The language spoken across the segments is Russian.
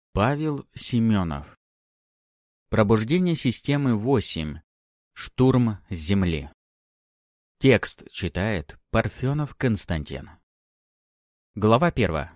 Павел Семенов. Пробуждение системы 8. Штурм Земли. Текст читает Парфенов Константин. Глава 1.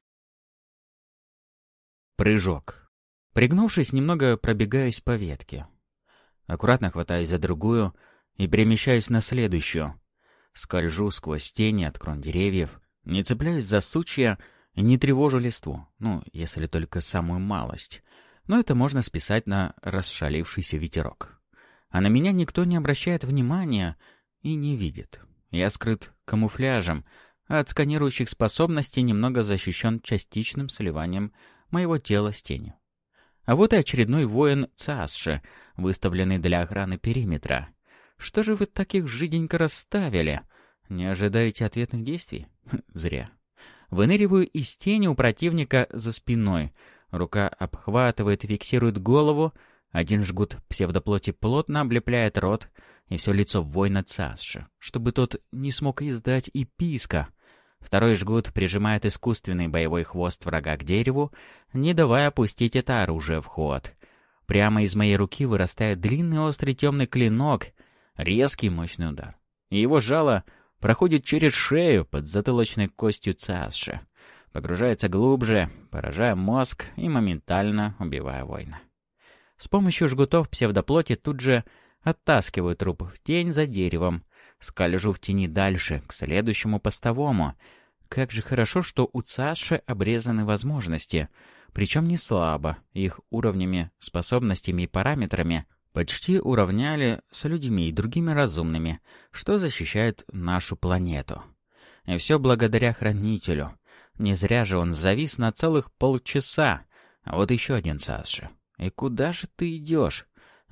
Прыжок. Пригнувшись, немного пробегаюсь по ветке. Аккуратно хватаюсь за другую и перемещаюсь на следующую. Скольжу сквозь тени от крон деревьев, не цепляюсь за сучья и не тревожу листву, если только самую малость. Но это можно списать на расшалившийся ветерок. А на меня никто не обращает внимания и не видит. Я скрыт камуфляжем, а от сканирующих способностей немного защищен частичным сливанием моего тела с тенью. А вот и очередной воин ЦАСШи, выставленный для охраны периметра. Что же вы таких жиденько расставили? Не ожидаете ответных действий? Зря. Выныриваю из тени у противника за спиной. Рука обхватывает и фиксирует голову. Один жгут псевдоплоти плотно облепляет рот и все лицо воина ЦАСШи, чтобы тот не смог издать и писка. Второй жгут прижимает искусственный боевой хвост врага к дереву, не давая опустить это оружие в ход. Прямо из моей руки вырастает длинный острый темный клинок. Резкий мощный удар. И его жало проходит через шею под затылочной костью ЦАСШи, погружается глубже, поражая мозг и моментально убивая воина. С помощью жгутов псевдоплоти тут же оттаскиваю труп в тень за деревом, скольжу в тени дальше, к следующему постовому. Как же хорошо, что у ЦАСШи обрезаны возможности, причем не слабо, их уровнями, способностями и параметрами почти уравняли с людьми и другими разумными, что защищает нашу планету. И все благодаря Хранителю. Не зря же он завис на целых полчаса. А вот еще один ЦАСШи. И куда же ты идешь?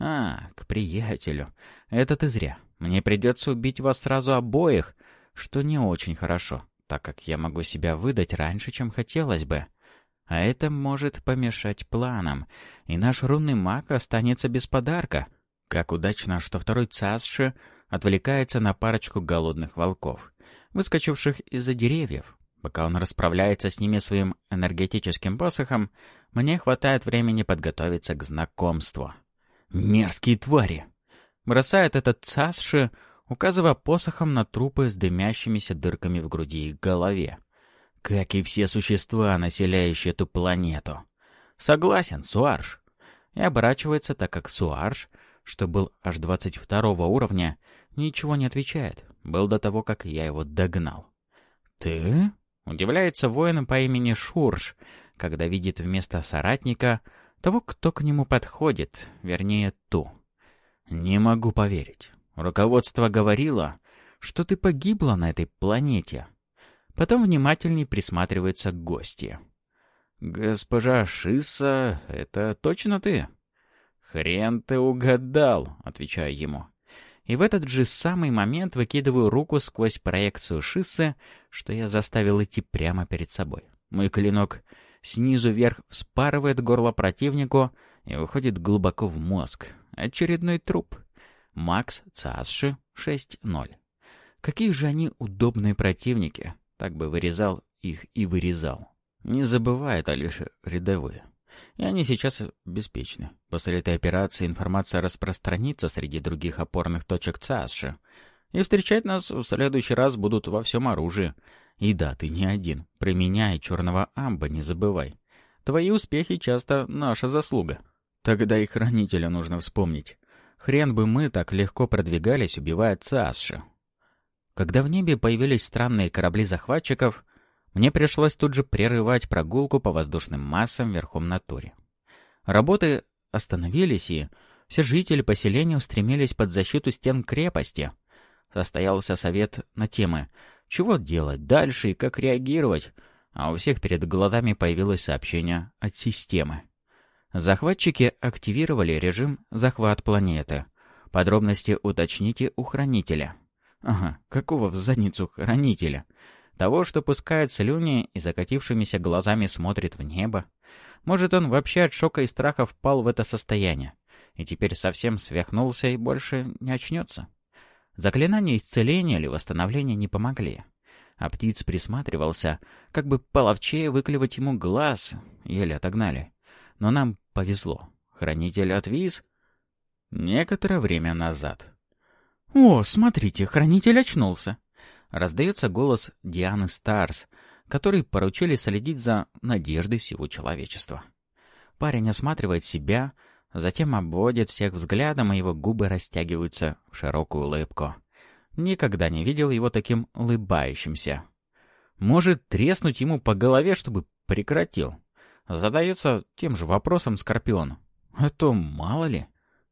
К приятелю. Это ты зря. Мне придется убить вас сразу обоих, что не очень хорошо, так как я могу себя выдать раньше, чем хотелось бы. А это может помешать планам, и наш рунный маг останется без подарка. Как удачно, что второй ЦАСШи отвлекается на парочку голодных волков, выскочивших из-за деревьев. Пока он расправляется с ними своим энергетическим посохом, мне хватает времени подготовиться к знакомству. Мерзкие твари! Бросает этот ЦАСШи, указывая посохом на трупы с дымящимися дырками в груди и голове. Как и все существа, населяющие эту планету. Согласен, Суарш. И оборачивается, так как Суарш, что был аж 22 уровня, ничего не отвечает. Был до того, как я его догнал. «Ты?» — удивляется воин по имени Шурш, когда видит вместо соратника того, кто к нему подходит, вернее, ту. «Не могу поверить. Руководство говорило, что ты погибла на этой планете». Потом внимательней присматривается к гостье. «Госпожа Шисса, это точно ты?» «Хрен ты угадал», — отвечаю ему. И в этот же самый момент выкидываю руку сквозь проекцию Шиссы, что я заставил идти прямо перед собой. Мой клинок снизу вверх вспарывает горло противнику и выходит глубоко в мозг. Очередной труп. Макс ЦАСШи 6-0. Какие же они удобные противники. Так бы вырезал их и вырезал. Не забывай, это лишь рядовые. И они сейчас беспечны. После этой операции информация распространится среди других опорных точек ЦАСШи. И встречать нас в следующий раз будут во всем оружии. И да, ты не один. Применяй черного амба, не забывай. Твои успехи часто наша заслуга. Тогда и Хранителя нужно вспомнить. Хрен бы мы так легко продвигались, убивая ЦАСШи. Когда в небе появились странные корабли захватчиков, мне пришлось тут же прерывать прогулку по воздушным массам верхом на туре. Работы остановились, и все жители поселения устремились под защиту стен крепости. Состоялся совет на темы «Чего делать дальше и как реагировать?», а у всех перед глазами появилось сообщение от системы. Захватчики активировали режим «Захват планеты». Подробности уточните у Хранителя. Ага, какого в задницу Хранителя? Того, что пускает слюни и закатившимися глазами смотрит в небо. Может, он вообще от шока и страха впал в это состояние, и теперь совсем свихнулся и больше не очнется. Заклинания исцеления или восстановления не помогли. А птиц присматривался, как бы половчее выклевать ему глаз, еле отогнали. Но нам повезло. Хранитель отвис некоторое время назад. «О, смотрите, хранитель очнулся!» Раздается голос Дианы Старс, которой поручили следить за надеждой всего человечества. Парень осматривает себя, затем обводит всех взглядом, и его губы растягиваются в широкую улыбку. Никогда не видел его таким улыбающимся. Может, треснуть ему по голове, чтобы прекратил? Задается тем же вопросом Скорпион. А то мало ли.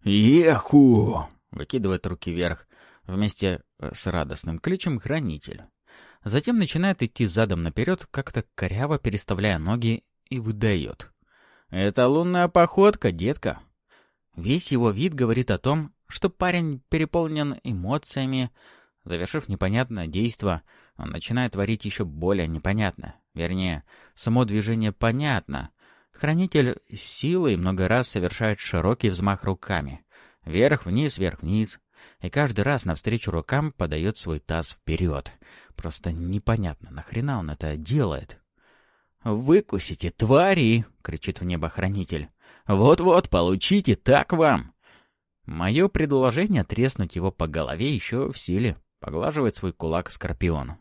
«Еху!» — выкидывает руки вверх вместе с радостным кличем хранитель. Затем начинает идти задом наперед, как-то коряво переставляя ноги, и выдает. «Это лунная походка, детка!» Весь его вид говорит о том, что парень переполнен эмоциями. Завершив непонятное действо, он начинает творить еще более непонятно. Вернее, само движение понятно. Хранитель с силой много раз совершает широкий взмах руками. Вверх-вниз, вверх-вниз. И каждый раз навстречу рукам подает свой таз вперед. Просто непонятно, нахрена он это делает. «Выкусите, твари!» — кричит в небо хранитель. «Вот-вот, получите, так вам!» Мое предложение треснуть его по голове еще в силе. Поглаживает свой кулак Скорпион.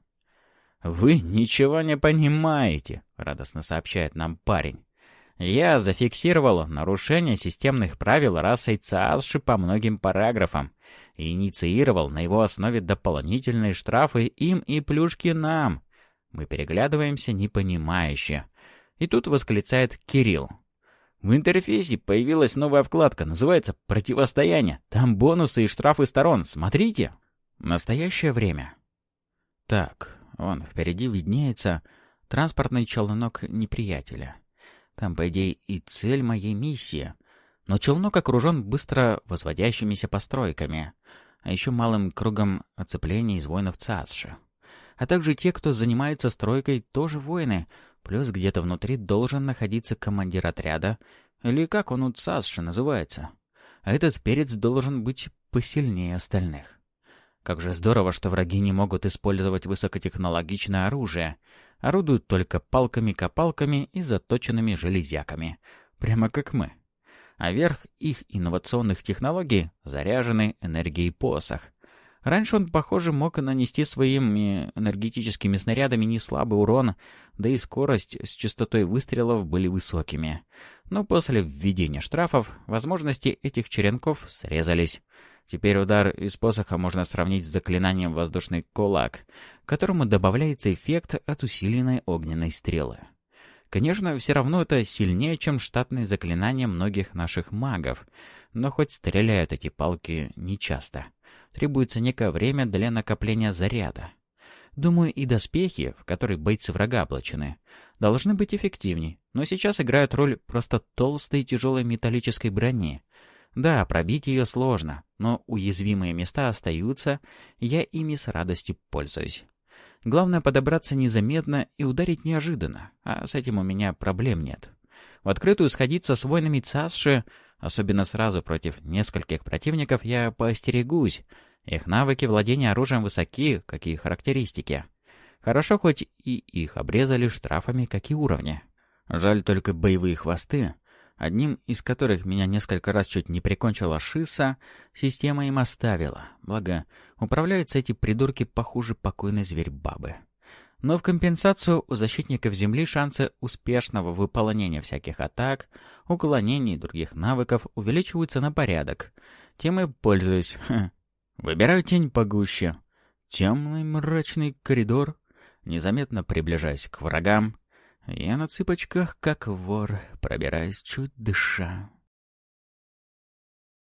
«Вы ничего не понимаете», — радостно сообщает нам парень. «Я зафиксировал нарушение системных правил расой Цаасши по многим параграфам и инициировал на его основе дополнительные штрафы им и плюшки нам». Мы переглядываемся непонимающе. И тут восклицает Кирилл. «В интерфейсе появилась новая вкладка, называется «Противостояние». Там бонусы и штрафы сторон, смотрите!» Настоящее время. Так, вон впереди виднеется транспортный челнок неприятеля. Там, по идее, и цель моей миссии. Но челнок окружен быстро возводящимися постройками, а еще малым кругом оцеплений из воинов Цаасши. А также те, кто занимается стройкой, тоже воины, плюс где-то внутри должен находиться командир отряда, или как он у Цаасши называется. А этот перец должен быть посильнее остальных. Как же здорово, что враги не могут использовать высокотехнологичное оружие. Орудуют только палками-копалками и заточенными железяками. Прямо как мы. А верх их инновационных технологий заряженный энергией посох. Раньше он, похоже, мог нанести своими энергетическими снарядами неслабый урон, да и скорость с частотой выстрелов были высокими. Но после введения штрафов возможности этих черенков срезались. Теперь удар из посоха можно сравнить с заклинанием «Воздушный кулак», к которому добавляется эффект от усиленной огненной стрелы. Конечно, все равно это сильнее, чем штатные заклинания многих наших магов, но хоть стреляют эти палки нечасто. Требуется некое время для накопления заряда. Думаю, и доспехи, в которые бойцы врага облачены, должны быть эффективней, но сейчас играют роль просто толстой и тяжелой металлической брони. Да, пробить ее сложно, но уязвимые места остаются, и я ими с радостью пользуюсь. Главное подобраться незаметно и ударить неожиданно, а с этим у меня проблем нет. В открытую сходиться с воинами Цаасши, особенно сразу против нескольких противников, я поостерегусь. Их навыки владения оружием высоки, как и характеристики. Хорошо, хоть и их обрезали штрафами, как и уровни. Жаль только боевые хвосты, одним из которых меня несколько раз чуть не прикончила Шисса, система им оставила. Благо, управляются эти придурки похуже покойной зверь-бабы. Но в компенсацию у защитников Земли шансы успешного выполнения всяких атак, уклонений и других навыков увеличиваются на порядок. Тем и пользуюсь. Выбираю тень погуще. Темный мрачный коридор. Незаметно приближаясь к врагам, я на цыпочках, как вор, пробираюсь чуть дыша.